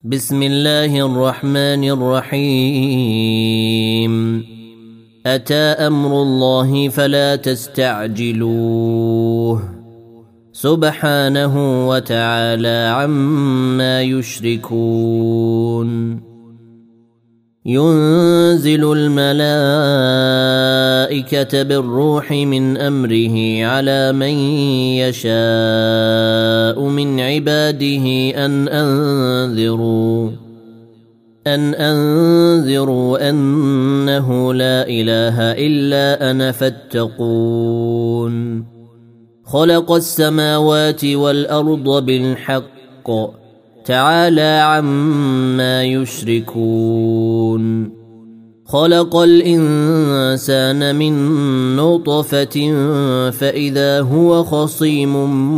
بسم الله الرحمن الرحيم. أتى أمر الله فلا تستعجلوه سبحانه وتعالى عما يشركون. ينزل الملائكة بالروح من أمره على من يشاء من عباده أن أنذروا أنه لا إله إلا أنا فاتقون. خلق السماوات والأرض بالحق تعالى عما يشركون. خلق الإنسان من نطفة فإذا هو خصيم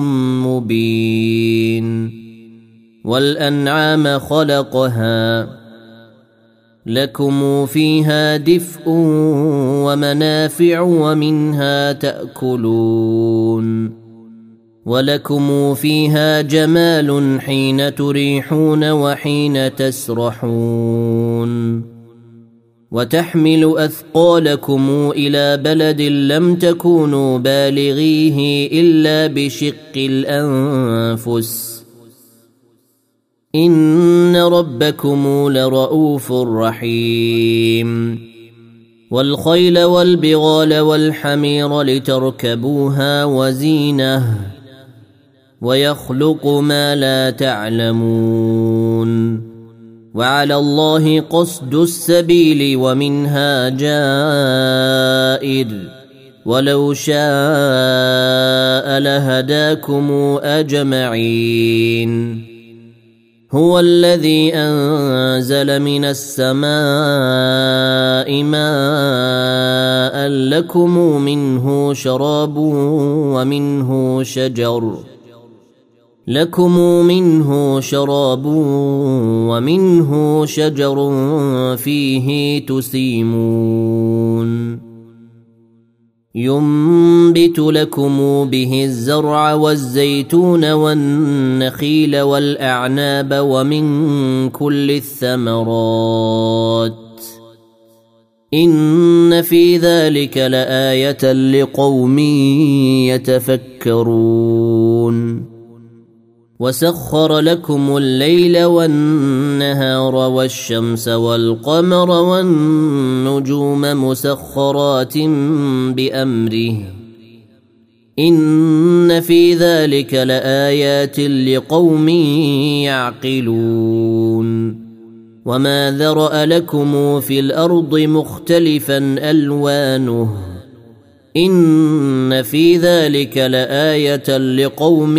مبين. والأنعام خلقها لكم فيها دفء ومنافع ومنها تأكلون. ولكم فيها جمال حين تريحون وحين تسرحون. وتحمل أثقالكم إلى بلد لم تكونوا بالغيه إلا بشق الأنفس إن ربكم لرؤوف رحيم. والخيل والبغال والحمير لتركبوها وزينه ويخلق ما لا تعلمون. وعلى الله قصد السبيل ومنها جائر ولو شاء لهداكم أجمعين. هو الذي أنزل من السماء ماء لكم منه شراب ومنه شجر فيه تسيمون. ينبت لكم به الزرع والزيتون والنخيل والأعناب ومن كل الثمرات إن في ذلك لآية لقوم يتفكرون. وسخر لكم الليل والنهار والشمس والقمر والنجوم مسخرات بأمره إن في ذلك لآيات لقوم يعقلون. وما ذرأ لكم في الأرض مختلفا ألوانه إن في ذلك لآية لقوم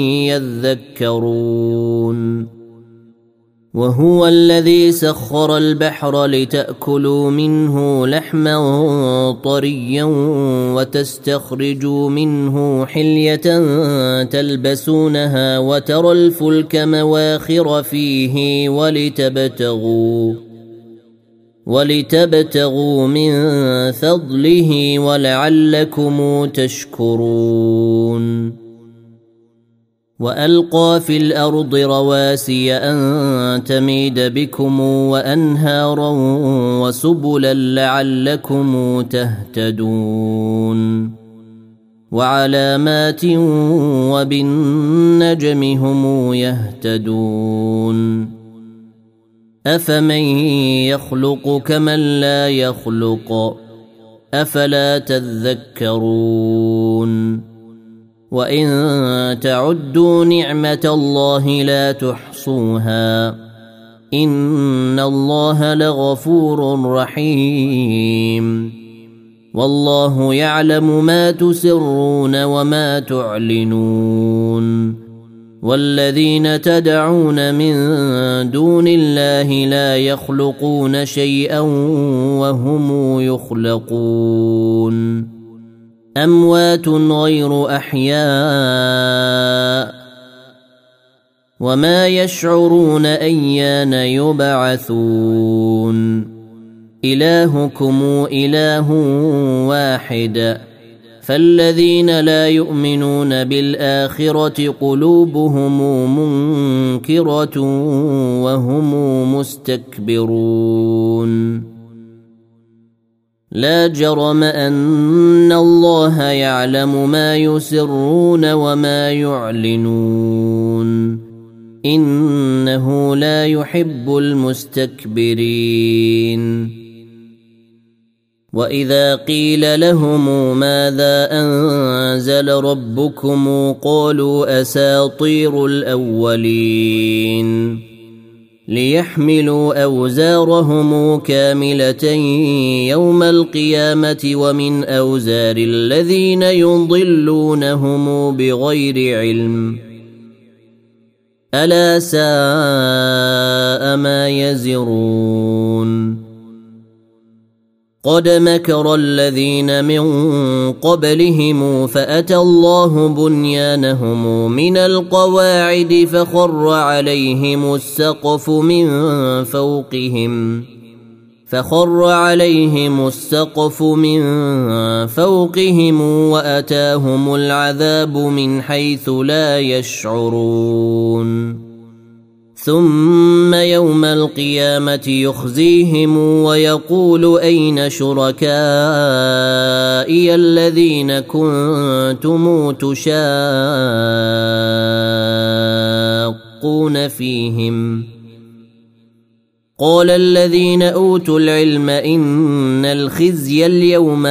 يذكرون. وهو الذي سخر البحر لتأكلوا منه لحما طريا وتستخرجوا منه حلية تلبسونها وترى الفلك مواخر فيه ولتبتغوا من فضله ولعلكم تشكرون. وألقى في الأرض رواسي أن تميد بكم وأنهارا وسبلا لعلكم تهتدون. وعلامات وبالنجم هم يهتدون. أفمن يخلق كمن لا يخلق أفلا تذكرون. وإن تعدوا نعمة الله لا تحصوها إن الله لغفور رحيم. والله يعلم ما تسرون وما تعلنون. والذين تدعون من دون الله لا يخلقون شيئا وهم يخلقون. أموات غير أحياء وما يشعرون أيان يبعثون. إلهكم إله واحد فالذين لا يؤمنون بالآخرة قلوبهم منكرة وهم مستكبرون لا جرم أن الله يعلم ما يسرون وما يعلنون إنه لا يحب المستكبرين وإذا قيل لهم ماذا أنزل ربكم قالوا أساطير الأولين ليحملوا أوزارهم كاملة يوم القيامة ومن أوزار الذين يضلونهم بغير علم ألا ساء ما يزرون قد مكر الذين من قبلهم فأتى الله بنيانهم من القواعد فخر عليهم السقف من فوقهم وأتاهم العذاب من حيث لا يشعرون ثم يوم القيامة يخزيهم ويقول أين شركائي الذين كنتم تشاقون فيهم قال الذين أوتوا العلم إن الخزي اليوم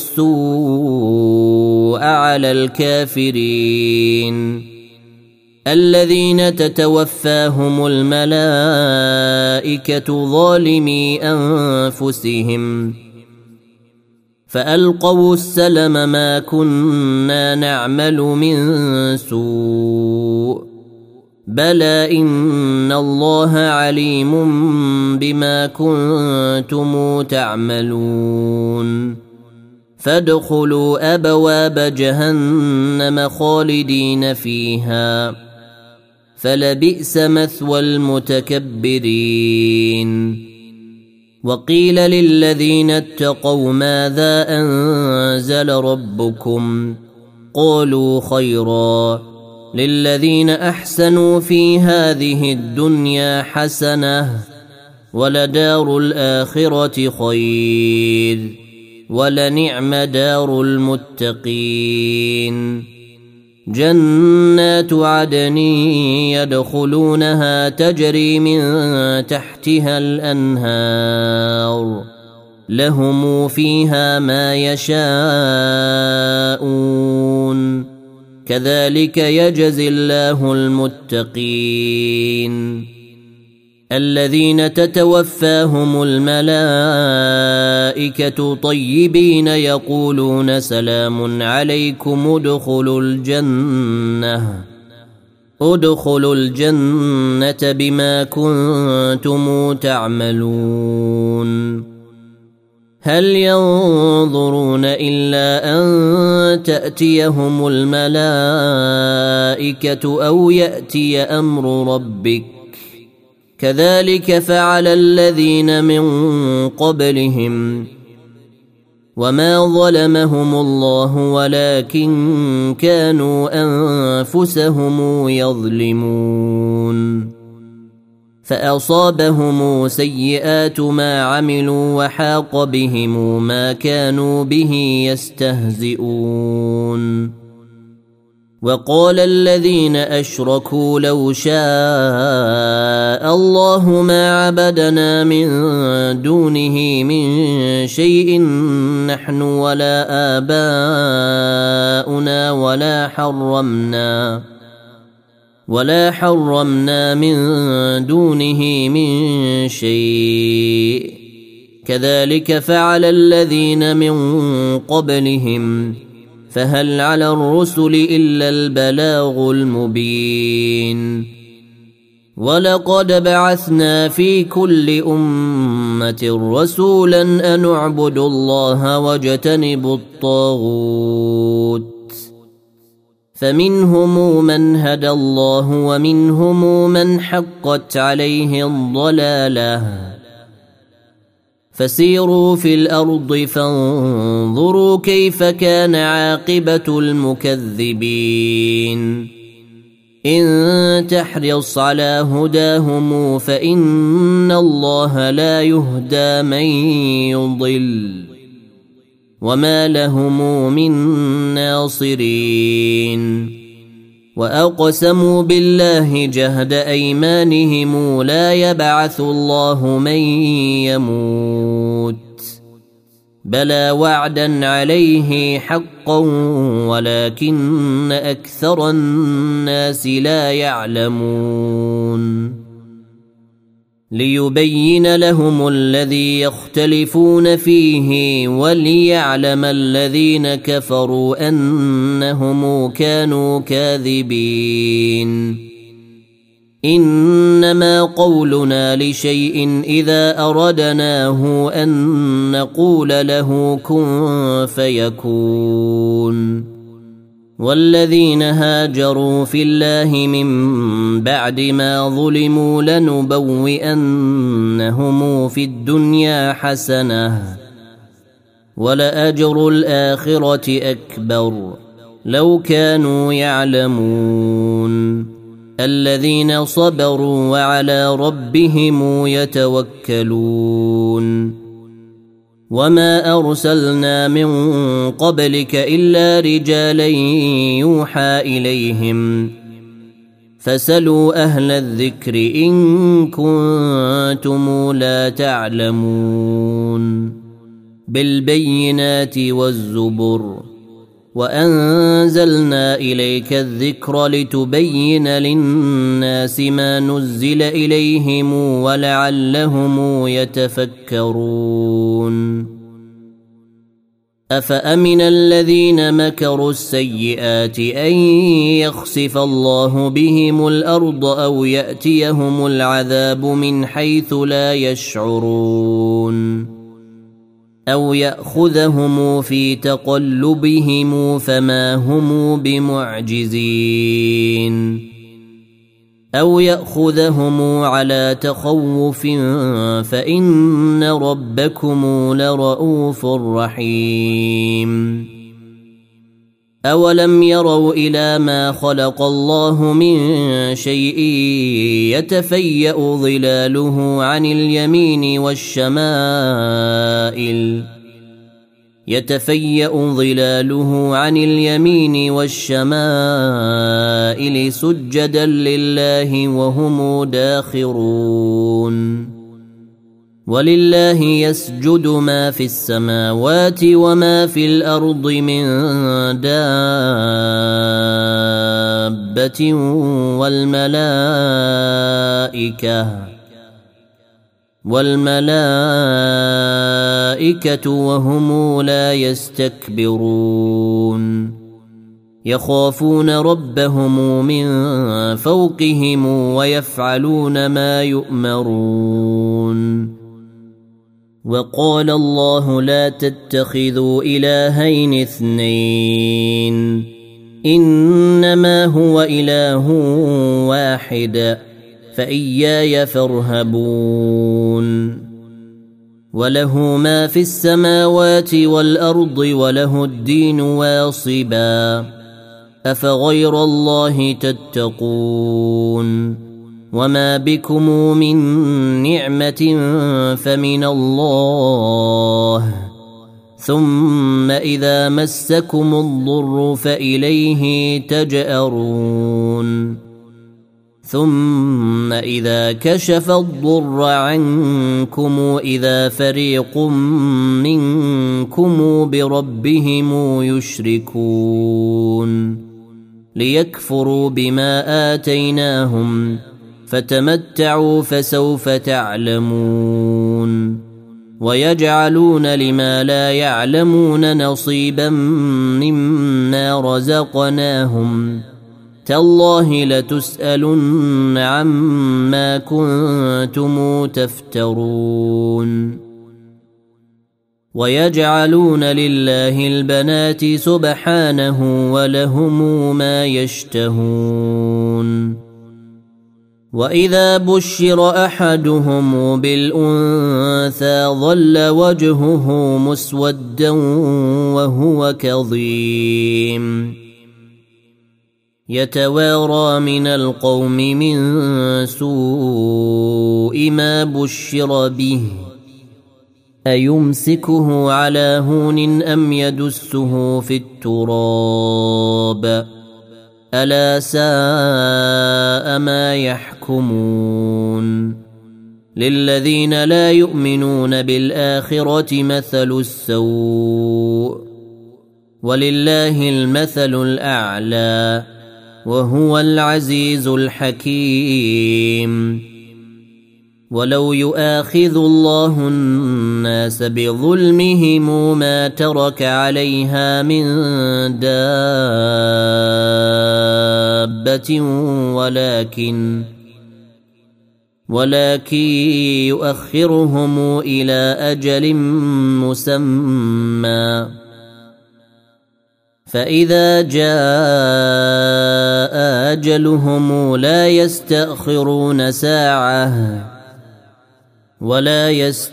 والسوء على الكافرين الذين تتوفاهم الملائكة ظالمي أنفسهم فألقوا السلم ما كنا نعمل من سوء بلى إن الله عليم بما كنتم تعملون فادخلوا أبواب جهنم خالدين فيها فلبئس مثوى المتكبرين وقيل للذين اتقوا ماذا أنزل ربكم قالوا خيرا للذين أحسنوا في هذه الدنيا حسنة ولدار الآخرة خير ولنعم دار المتقين جنات عدن يدخلونها تجري من تحتها الأنهار لهم فيها ما يشاءون كذلك يجزي الله المتقين الذين تتوفاهم الملائكة طيبين يقولون سلام عليكم ادخلوا الجنة بما كنتم تعملون هل ينظرون إلا أن تأتيهم الملائكة أو يأتي أمر ربك كذلك فعل الذين من قبلهم وما ظلمهم الله ولكن كانوا أنفسهم يظلمون فأصابهم سيئات ما عملوا وحاق بهم ما كانوا به يستهزئون وقال الذين أشركوا لو شاء الله ما عبدنا من دونه من شيء نحن ولا آباؤنا ولا حرمنا من دونه من شيء كذلك فعل الذين من قبلهم فهل على الرسل إلا البلاغ المبين ولقد بعثنا في كل أمة رسولا أن اعبدوا الله واجتنبوا الطاغوت فمنهم من هدى الله ومنهم من حقت عليه الضلالة فسيروا في الأرض فانظروا كيف كان عاقبة المكذبين إن تحرص على هداهم فإن الله لا يهدى من يضل وما لهم من ناصرين وأقسموا بالله جهد أيمانهم لا يبعث الله من يموت بلى وعدا عليه حقا ولكن أكثر الناس لا يعلمون ليبين لهم الذي يختلفون فيه وليعلم الذين كفروا أنهم كانوا كاذبين إنما قولنا لشيء إذا أردناه أن نقول له كن فيكون والذين هاجروا في الله من بعد ما ظلموا لنبوئنهم في الدنيا حسنة ولأجر الآخرة أكبر لو كانوا يعلمون الذين صبروا وعلى ربهم يتوكلون وما أرسلنا من قبلك إلا رجالا يوحى إليهم فسلوا أهل الذكر إن كنتم لا تعلمون بالبينات والزبر وأنزلنا إليك الذكر لتبين للناس ما نزل إليهم ولعلهم يتفكرون أفأمن الذين مكروا السيئات أن يخسف الله بهم الأرض أو يأتيهم العذاب من حيث لا يشعرون أو يأخذهم في تقلبهم فما هم بمعجزين أو يأخذهم على تخوف فإن ربكم لرؤوف رحيم أولم يروا إلى ما خلق الله من شيء يتفيأ ظلاله عن اليمين والشمائل سجدا لله وهم داخرون ولله يسجد ما في السماوات وما في الأرض من دابة والملائكة وهم لا يستكبرون يخافون ربهم من فوقهم ويفعلون ما يؤمرون وقال الله لا تتخذوا إلهين اثنين إنما هو إله واحد فإياي فارهبون وله ما في السماوات والأرض وله الدين واصبا أفغير الله تتقون وما بكم من نعمة فمن الله ثم إذا مسكم الضر فإليه تجأرون ثم إذا كشف الضر عنكم إذا فريق منكم بربهم يشركون ليكفروا بما آتيناهم فتمتعوا فسوف تعلمون ويجعلون لما لا يعلمون نصيبا مما رزقناهم تالله لتسألن عما كنتم تفترون ويجعلون لله البنات سبحانه ولهم ما يشتهون وإذا بشر أحدهم بالأنثى ظل وجهه مسودا وهو كظيم يتوارى من القوم من سوء ما بشر به أيمسكه على هون أم يدسه في التراب ألا ساء ما يحكمون للذين لا يؤمنون بالآخرة مثل السوء ولله المثل الأعلى وهو العزيز الحكيم ولو يؤاخذ الله الناس بظلمهم ما ترك عليها من دابة ولكن يؤخرهم إلى أجل مسمى فإذا جاء أجلهم لا يستأخرون ساعة ولا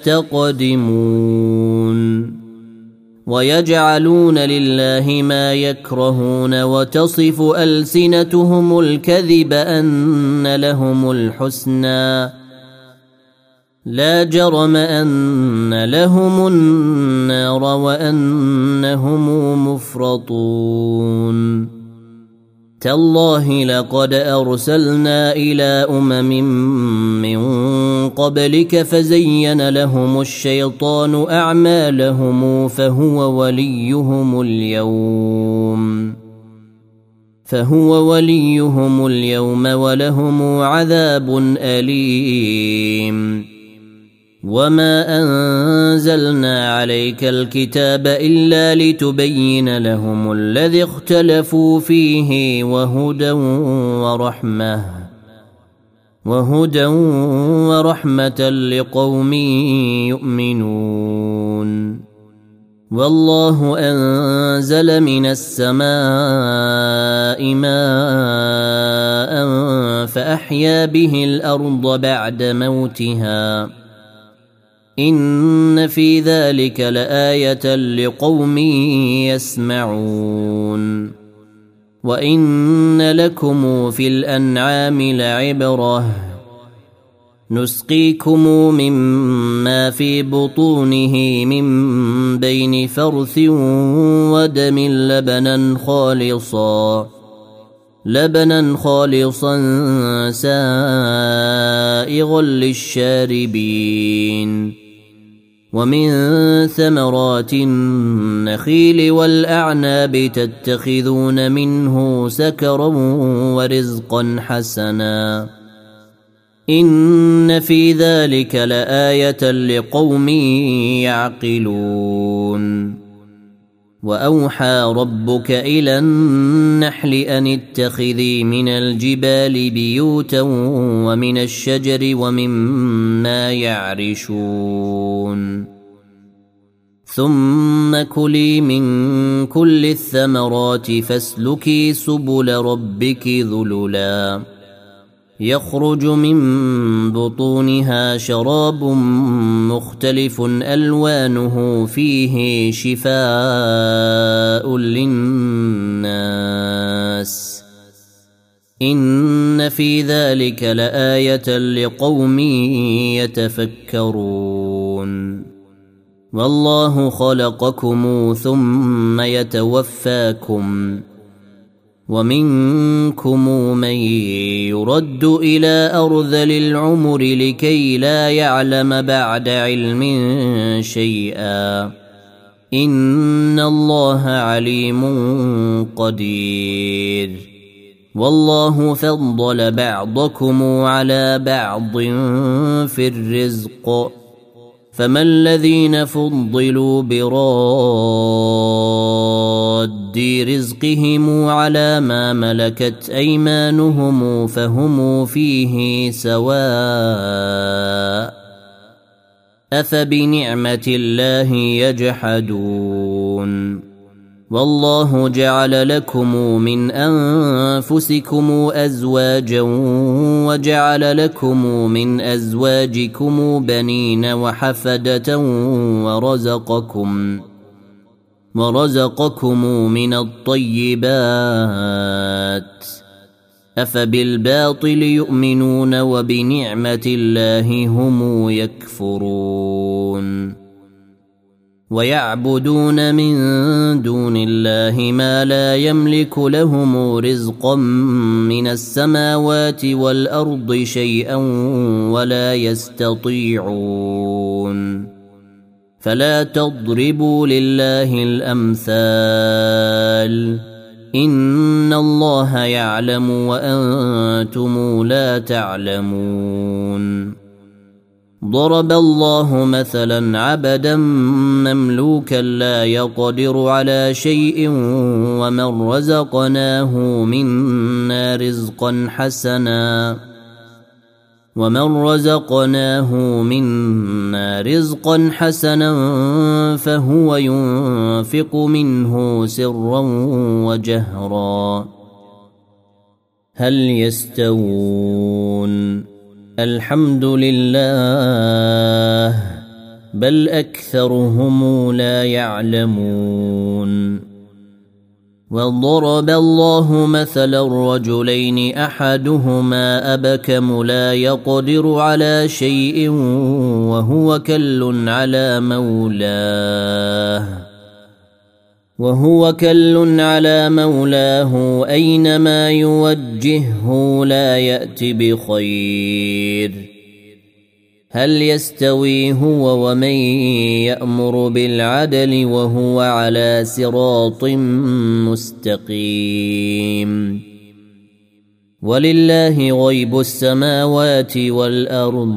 يستقدمون ويجعلون لله ما يكرهون وتصف ألسنتهم الكذب أن لهم الحسنى لا جرم أن لهم النار وأنهم مفرطون تالله لقد أرسلنا إلى من قبلك فزين لهم الشيطان أعمالهم فهو وليهم اليوم ولهم عذاب أليم وما أنزلنا عليك الكتاب إلا لتبين لهم الذي اختلفوا فيه وهدى ورحمة لقوم يؤمنون والله أنزل من السماء ماء فأحيا به الأرض بعد موتها إن في ذلك لآية لقوم يسمعون وإن لكم في الأنعام لعبرة نسقيكم مما في بطونه من بين فرث ودم لبنا خالصا سائغا للشاربين ومن ثمرات النخيل والأعناب تتخذون منه سكرا ورزقا حسنا إن في ذلك لآية لقوم يعقلون وأوحى ربك إلى النحل أن اتخذي من الجبال بيوتا ومن الشجر ومما يعرشون ثم كلي من كل الثمرات فاسلكي سبل ربك ذللا يخرج من بطونها شراب مختلف ألوانه فيه شفاء للناس إن في ذلك لآية لقوم يتفكرون والله خلقكم ثم يتوفاكم ومنكم من يرد إلى أرذل العمر لكي لا يعلم بعد علم شيئا إن الله عليم قدير والله فضل بعضكم على بعض في الرزق فما الذين فضلوا براد رزقهم على ما ملكت أيمانهم فهم فيه سواء أفبنعمة الله يجحدون والله جعل لكم من أنفسكم أزواجا وجعل لكم من أزواجكم بنين وحفدة ورزقكم من الطيبات أفبالباطل يؤمنون وبنعمة الله هم يكفرون ويعبدون من دون الله ما لا يملك لهم رزقا من السماوات والأرض شيئا ولا يستطيعون فلا تضربوا لله الأمثال إن الله يعلم وأنتم لا تعلمون ضرب الله مثلا عبدا مملوكا لا يقدر على شيء ومن رزقناه منا رزقا حسنا فهو ينفق منه سرا وجهرا هل يستوون الحمد لله بل أكثرهم لا يعلمون وضرب الله مثلا رجلين أحدهما أبكم لا يقدر على شيء وهو كل على مولاه أينما يوجهه لا يأت بخير هل يستوي هو ومن يأمر بالعدل وهو على صراط مستقيم ولله غيب السماوات والأرض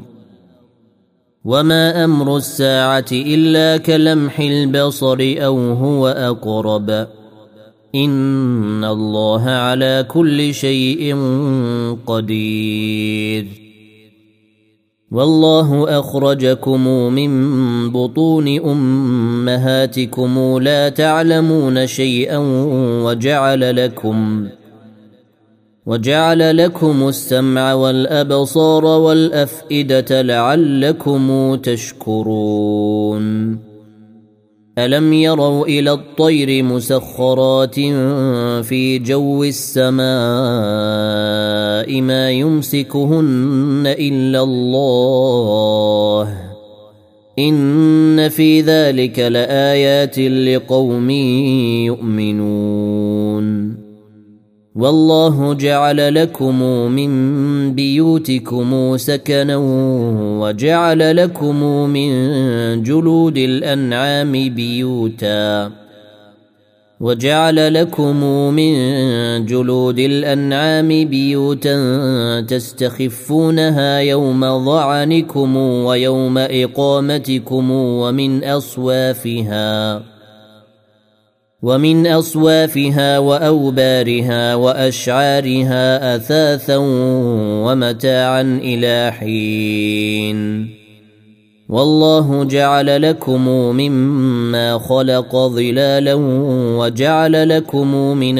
وما أمر الساعة إلا كلمح البصر أو هو أقرب إن الله على كل شيء قدير والله أخرجكم من بطون أمهاتكم لا تعلمون شيئا وجعل لكم السمع والأبصار والأفئدة لعلكم تشكرون ألم يروا إلى الطير مسخرات في جو السماء ما يمسكهن إلا الله إن في ذلك لآيات لقوم يؤمنون والله جعل لكم من بيوتكم سكنا وجعل لكم من جلود الأنعام بيوتا تستخفونها يوم ظعنكم ويوم إقامتكم ومن أصوافها وأوبارها وأشعارها أثاثا ومتاعا إلى حين والله جعل لكم مما خلق ظلالا وجعل لكم من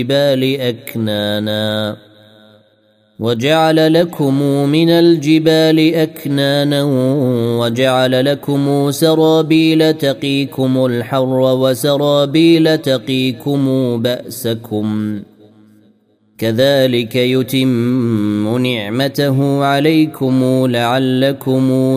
الجبال أكنانا وجعل لكم سرابيل تقيكم الحر وسرابيل تقيكم بأسكم كذلك يتم نعمته عليكم لعلكم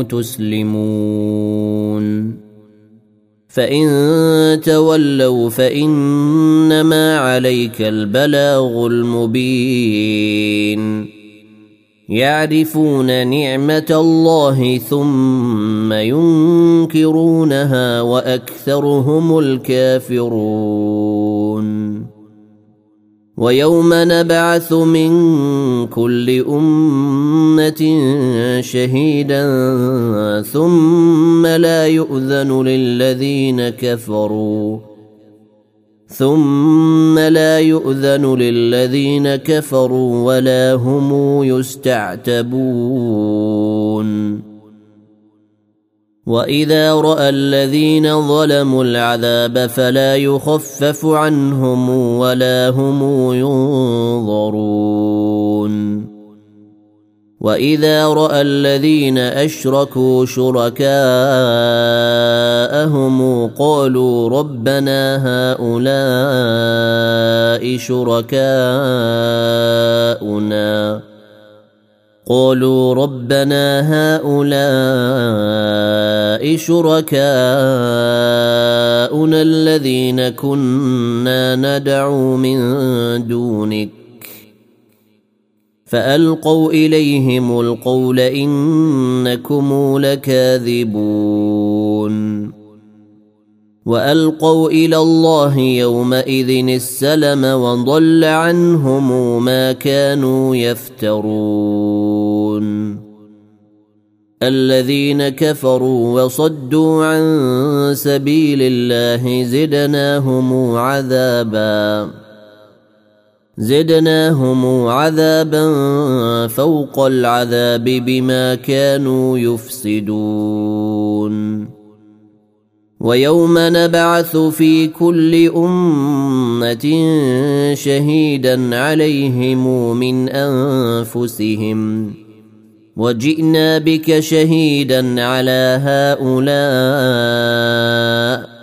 تسلمون فإن تولوا فإنما عليك البلاغ المبين يعرفون نعمة الله ثم ينكرونها وأكثرهم الكافرون ويوم نبعث من كل أمة شهيدا ثم لا يؤذن للذين كفروا ولا هم يستعتبون وإذا رأى الذين ظلموا العذاب فلا يخفف عنهم ولا هم ينظرون وإذا رأى الذين أشركوا شركاءهم قالوا ربنا هؤلاء شركاؤنا الذين كنا ندعو من دونك فألقوا إليهم القول إنكم لكاذبون وألقوا إلى الله يومئذ السلم وضل عنهم ما كانوا يفترون الذين كفروا وصدوا عن سبيل الله زدناهم عذابا فوق العذاب بما كانوا يفسدون ويوم نبعث في كل أمة شهيدا عليهم من أنفسهم وجئنا بك شهيدا على هؤلاء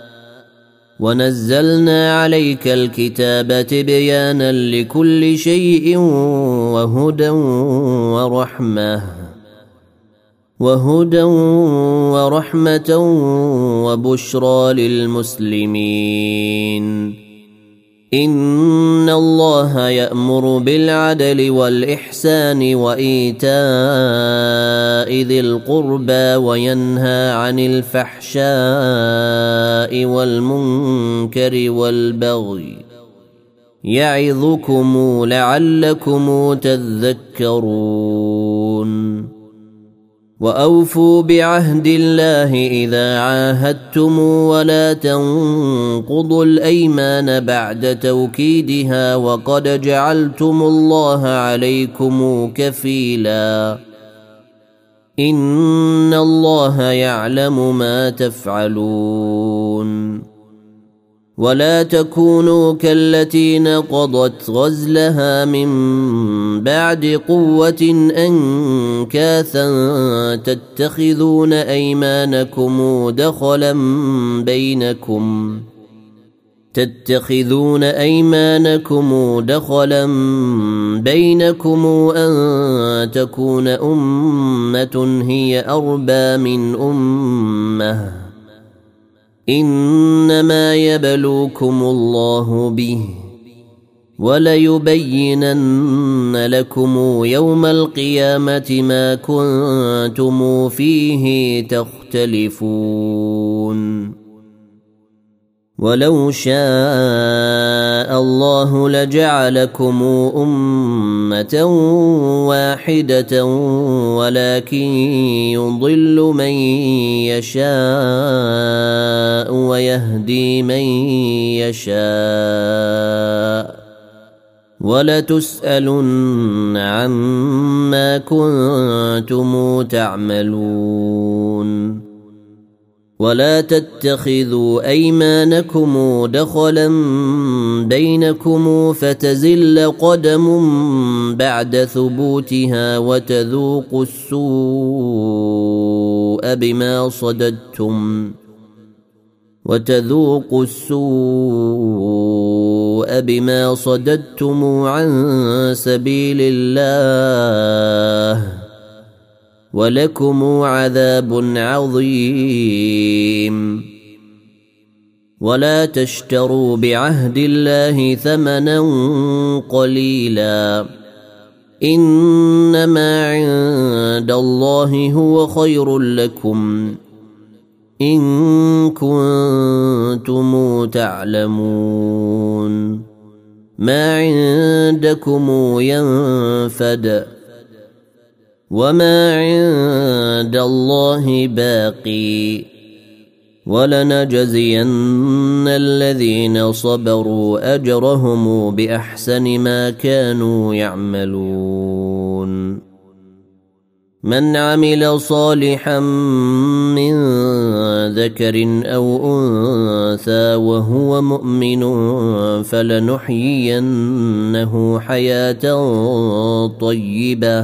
ونزلنا عليك الكتاب تبيانا لكل شيء وهدى ورحمة وبشرى للمسلمين إن الله يأمر بالعدل والإحسان وإيتاء ذي القربى وينهى عن الفحشاء والمنكر والبغي يعظكم لعلكم تذكرون وأوفوا بعهد الله إذا عاهدتم ولا تنقضوا الأيمان بعد توكيدها وقد جعلتم الله عليكم كفيلا إن الله يعلم ما تفعلون ولا تكونوا كالتي نقضت غزلها من بعد قوة أنكاثا تتخذون أيمانكم دخلا بينكم أن تكون أمة هي أربى من أمة إنما يبلوكم الله به وليبينن لكم يوم القيامة ما كنتم فيه تختلفون ولو شاء الله لجعلكم أمة واحدة ولكن يضل من يشاء ويهدي من يشاء ولتسألن عما كنتم تعملون ولا تتخذوا أيمانكم دخلا بينكم فتزل قدم بعد ثبوتها وتذوقوا السوء بما صددتم عن سبيل الله ولكم عذاب عظيم ولا تشتروا بعهد الله ثمنا قليلا إنما عند الله هو خير لكم إن كنتم تعلمون ما عندكم ينفد وما عند الله باقي ولنجزين الذين صبروا أجرهم بأحسن ما كانوا يعملون من عمل صالحا من ذكر أو أنثى وهو مؤمن فلنحيينه حياة طيبة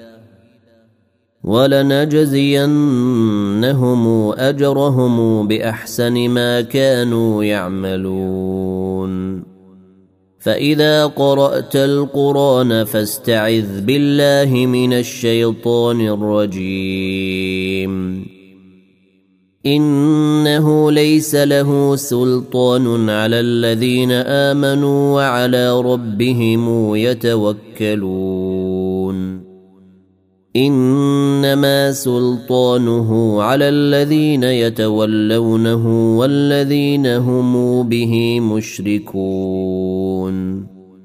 ولنجزينهم أجرهم بأحسن ما كانوا يعملون فإذا قرأت القرآن فاستعذ بالله من الشيطان الرجيم إنه ليس له سلطان على الذين آمنوا وعلى ربهم يتوكلون إنما سلطانه على الذين يتولونه والذين هم به مشركون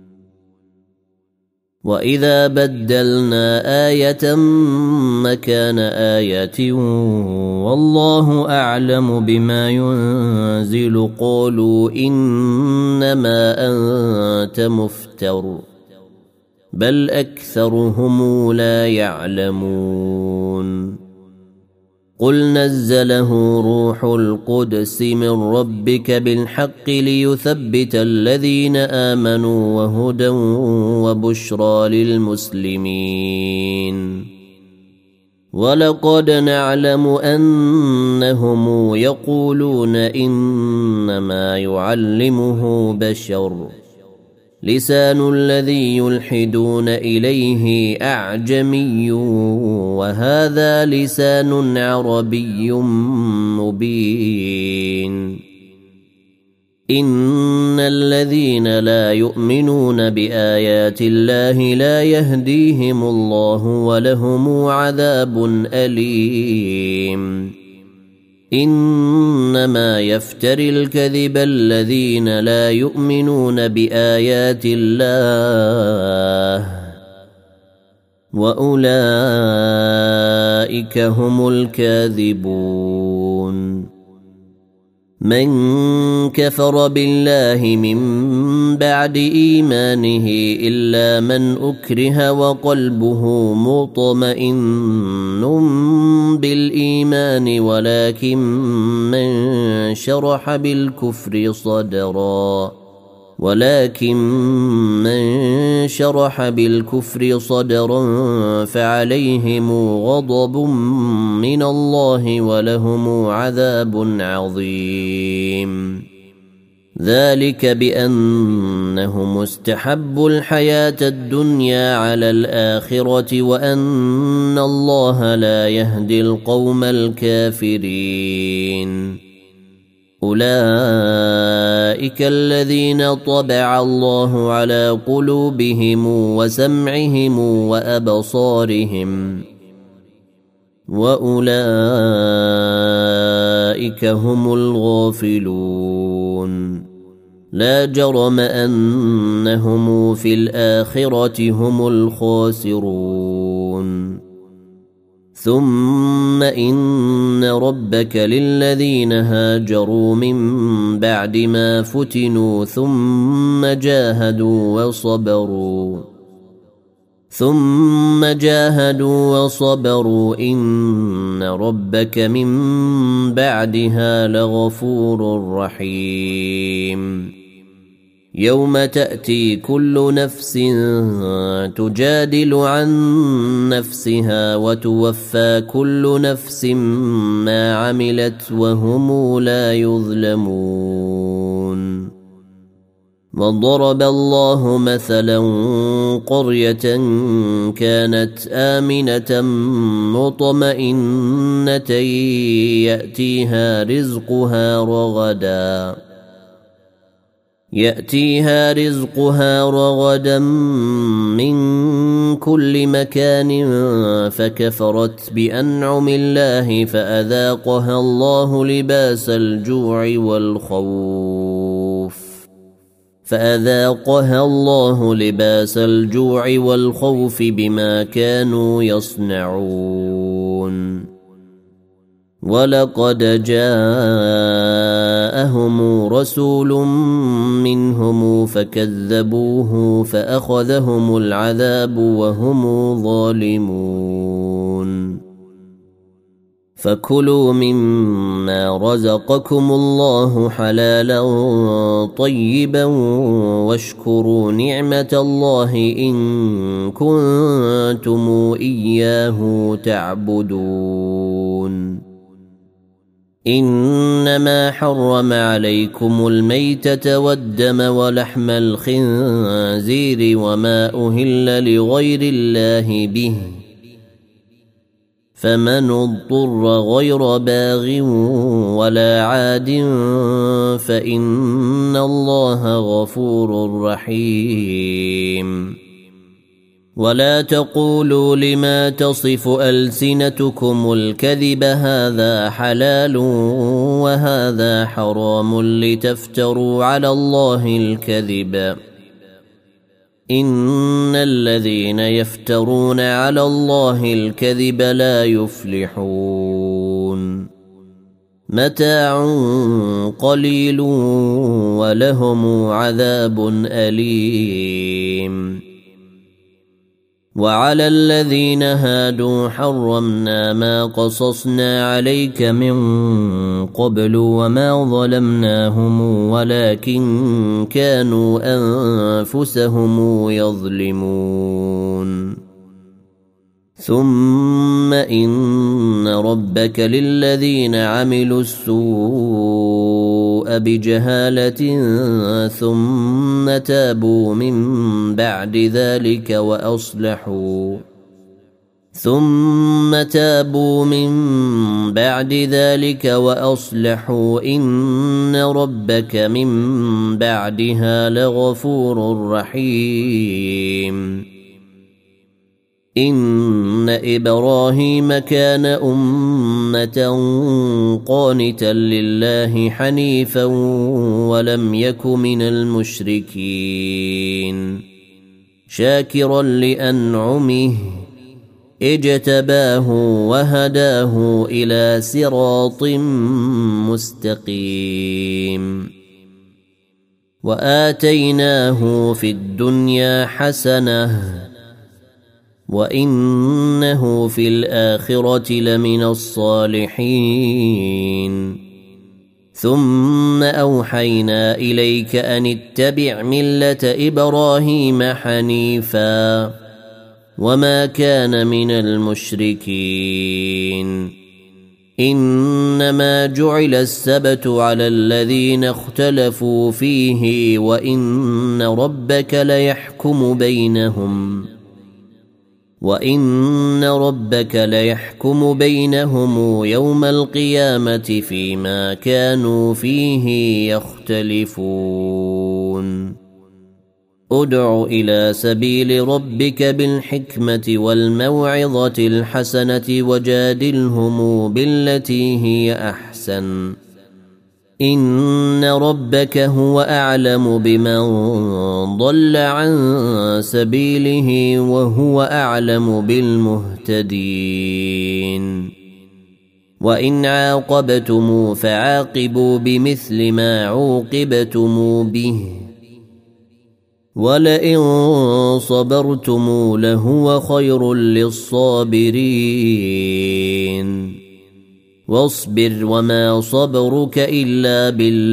وإذا بدلنا آية مكان آية والله أعلم بما ينزل قالوا إنما أنت مفتر بل أكثرهم لا يعلمون قل نزله روح القدس من ربك بالحق ليثبت الذين آمنوا وهدى وبشرى للمسلمين ولقد نعلم أنهم يقولون إنما يعلمه بشر لسان الذي يلحدون إليه أعجمي وهذا لسان عربي مبين إن الذين لا يؤمنون بآيات الله لا يهديهم الله ولهم عذاب أليم إنما يفتري الكذب الذين لا يؤمنون بآيات الله وأولئك هم الكاذبون من كفر بالله من بعد إيمانه إلا من أكره وقلبه مطمئن بالإيمان ولكن من شرح بالكفر صدرا فعليهم غضب من الله ولهم عذاب عظيم ذلك بأنهم استحبوا الحياة الدنيا على الآخرة وأن الله لا يهدي القوم الكافرين أولئك الذين طبع الله على قلوبهم وسمعهم وأبصارهم وأولئك هم الغافلون لا جرم أنهم في الآخرة هم الخاسرون ثم إن ربك للذين هاجروا من بعد ما فتنوا ثم جاهدوا وصبروا إن ربك من بعدها لغفور رحيم يوم تأتي كل نفس تجادل عن نفسها وتوفى كل نفس ما عملت وهم لا يظلمون وضرب الله مثلا قرية كانت آمنة مطمئنة يأتيها رزقها رغدا من كل مكان فكفرت بأنعم الله فأذاقها الله لباس الجوع والخوف بما كانوا يصنعون ولقد جاءهم رسول منهم فكذبوه فأخذهم العذاب وهم ظالمون فكلوا مما رزقكم الله حلالا طيبا واشكروا نعمة الله إن كنتم إياه تعبدون إنما حرم عليكم الميتة والدم ولحم الخنزير وما أهل لغير الله به فمن اضطر غير باغ ولا عاد فإن الله غفور رحيم ولا تقولوا لما تصف ألسنتكم الكذب هذا حلال وهذا حرام لتفتروا على الله الكذب إن الذين يفترون على الله الكذب لا يفلحون متاع قليل ولهم عذاب أليم وعلى الذين هادوا حرمنا ما قصصنا عليك من قبل وما ظلمناهم ولكن كانوا أنفسهم يظلمون ثم إن ربك للذين عملوا السوء بجهالة ثم تابوا من بعد ذلك وأصلحوا إن ربك من بعدها لغفور رحيم إن إبراهيم كان أمة قانتا لله حنيفا ولم يك من المشركين شاكرا لأنعمه اجتباه وهداه إلى صراط مستقيم وآتيناه في الدنيا حسنة وإنه في الآخرة لمن الصالحين ثم أوحينا إليك أن اتبع ملة إبراهيم حنيفا وما كان من المشركين إنما جعل السبت على الذين اختلفوا فيه وإن ربك ليحكم بينهم يوم القيامة فيما كانوا فيه يختلفون ادع إلى سبيل ربك بالحكمة والموعظة الحسنة وجادلهم بالتي هي أحسن إن ربك هو أعلم بمن ضل عن سبيله وهو أعلم بالمهتدين وإن عاقبتم فعاقبوا بمثل ما عوقبتم به ولئن صبرتم لهو خير للصابرين واصبر وما صبرك إلا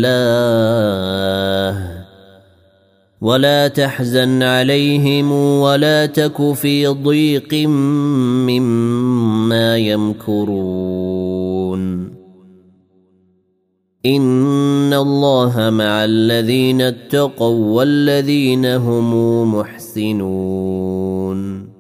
بالله ولا تحزن عليهم ولا تك في ضيق مما يمكرون إن الله مع الذين اتقوا والذين هم محسنون